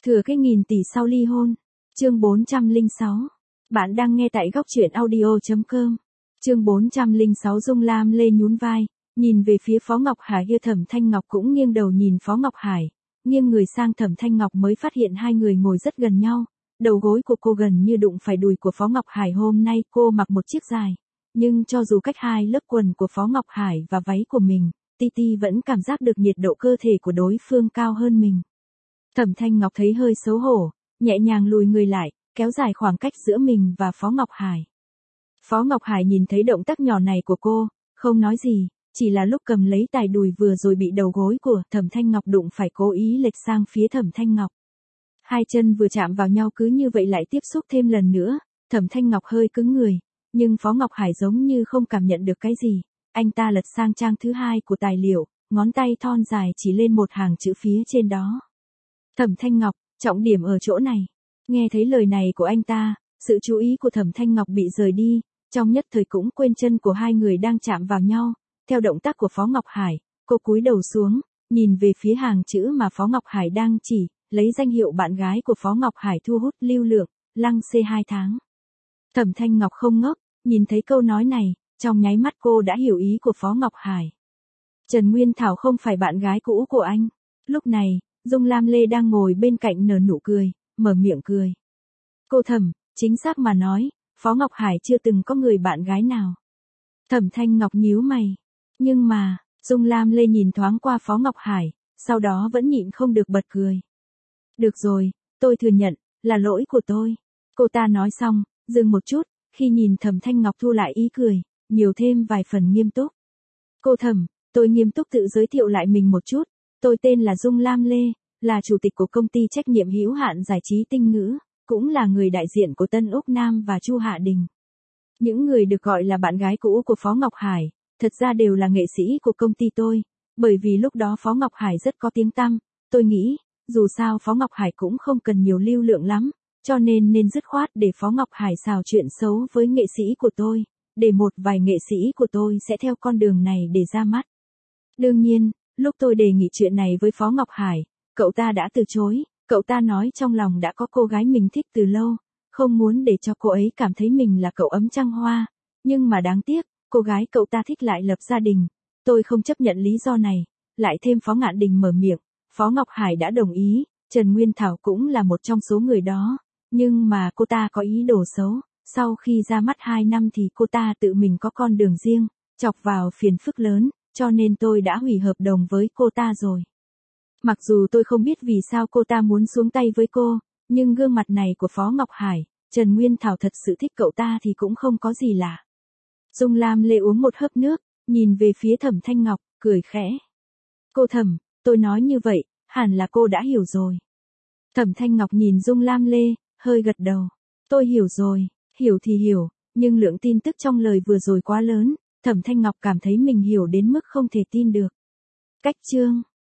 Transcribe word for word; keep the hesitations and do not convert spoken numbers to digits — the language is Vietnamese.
Thừa cái nghìn tỷ sau ly hôn. Chương bốn trăm lẻ sáu. Bạn đang nghe tại góc truyện audio chấm com. Chương bốn trăm lẻ sáu. Dung Lam Lê nhún vai, nhìn về phía Phó Ngọc Hải kia. Thẩm Thanh Ngọc cũng nghiêng đầu nhìn Phó Ngọc Hải, nghiêng người sang Thẩm Thanh Ngọc mới phát hiện hai người ngồi rất gần nhau. Đầu gối của cô gần như đụng phải đùi của Phó Ngọc Hải. Hôm nay cô mặc một chiếc dài, nhưng cho dù cách hai lớp quần của Phó Ngọc Hải và váy của mình, Titi vẫn cảm giác được nhiệt độ cơ thể của đối phương cao hơn mình. Thẩm Thanh Ngọc thấy hơi xấu hổ, nhẹ nhàng lùi người lại, kéo dài khoảng cách giữa mình và Phó Ngọc Hải. Phó Ngọc Hải nhìn thấy động tác nhỏ này của cô, không nói gì, chỉ là lúc cầm lấy tài đùi vừa rồi bị đầu gối của Thẩm Thanh Ngọc đụng phải cố ý lệch sang phía Thẩm Thanh Ngọc. Hai chân vừa chạm vào nhau cứ như vậy lại tiếp xúc thêm lần nữa, Thẩm Thanh Ngọc hơi cứng người, nhưng Phó Ngọc Hải giống như không cảm nhận được cái gì. Anh ta lật sang trang thứ hai của tài liệu, ngón tay thon dài chỉ lên một hàng chữ phía trên đó. Thẩm Thanh Ngọc, trọng điểm ở chỗ này. Nghe thấy lời này của anh ta, sự chú ý của Thẩm Thanh Ngọc bị rời đi, trong nhất thời cũng quên chân của hai người đang chạm vào nhau. Theo động tác của Phó Ngọc Hải, cô cúi đầu xuống, nhìn về phía hàng chữ mà Phó Ngọc Hải đang chỉ, lấy danh hiệu bạn gái của Phó Ngọc Hải thu hút lưu lượng, lăng xê hai tháng. Thẩm Thanh Ngọc không ngốc, nhìn thấy câu nói này, trong nháy mắt cô đã hiểu ý của Phó Ngọc Hải. Trần Nguyên Thảo không phải bạn gái cũ của anh. Lúc này, Dung Lam Lê đang ngồi bên cạnh nở nụ cười, mở miệng cười. Cô Thẩm, chính xác mà nói, Phó Ngọc Hải chưa từng có người bạn gái nào. Thẩm Thanh Ngọc nhíu mày. Nhưng mà, Dung Lam Lê nhìn thoáng qua Phó Ngọc Hải, sau đó vẫn nhịn không được bật cười. Được rồi, tôi thừa nhận, là lỗi của tôi. Cô ta nói xong, dừng một chút, khi nhìn Thẩm Thanh Ngọc thu lại ý cười, nhiều thêm vài phần nghiêm túc. Cô Thẩm, tôi nghiêm túc tự giới thiệu lại mình một chút. Tôi tên là Dung Lam Lê, là chủ tịch của công ty trách nhiệm hữu hạn giải trí Tinh Ngữ, cũng là người đại diện của Tân Úc Nam và Chu Hạ Đình. Những người được gọi là bạn gái cũ của Phó Ngọc Hải, thật ra đều là nghệ sĩ của công ty tôi, bởi vì lúc đó Phó Ngọc Hải rất có tiếng tăm, tôi nghĩ, dù sao Phó Ngọc Hải cũng không cần nhiều lưu lượng lắm, cho nên nên dứt khoát để Phó Ngọc Hải xào chuyện xấu với nghệ sĩ của tôi, để một vài nghệ sĩ của tôi sẽ theo con đường này để ra mắt. Đương nhiên, lúc tôi đề nghị chuyện này với Phó Ngọc Hải, cậu ta đã từ chối, cậu ta nói trong lòng đã có cô gái mình thích từ lâu, không muốn để cho cô ấy cảm thấy mình là cậu ấm trăng hoa, nhưng mà đáng tiếc, cô gái cậu ta thích lại lập gia đình, tôi không chấp nhận lý do này, lại thêm Phó Ngạn Đình mở miệng, Phó Ngọc Hải đã đồng ý, Trần Nguyên Thảo cũng là một trong số người đó, nhưng mà cô ta có ý đồ xấu, sau khi ra mắt hai năm thì cô ta tự mình có con đường riêng, chọc vào phiền phức lớn, cho nên tôi đã hủy hợp đồng với cô ta rồi. Mặc dù tôi không biết vì sao cô ta muốn xuống tay với cô, nhưng gương mặt này của Phó Ngọc Hải, Trần Nguyên Thảo thật sự thích cậu ta thì cũng không có gì lạ. Dung Lam Lê uống một hớp nước, nhìn về phía Thẩm Thanh Ngọc, cười khẽ. Cô Thẩm, tôi nói như vậy, hẳn là cô đã hiểu rồi. Thẩm Thanh Ngọc nhìn Dung Lam Lê, hơi gật đầu. Tôi hiểu rồi, hiểu thì hiểu, nhưng lượng tin tức trong lời vừa rồi quá lớn, Thẩm Thanh Ngọc cảm thấy mình hiểu đến mức không thể tin được. Cách chương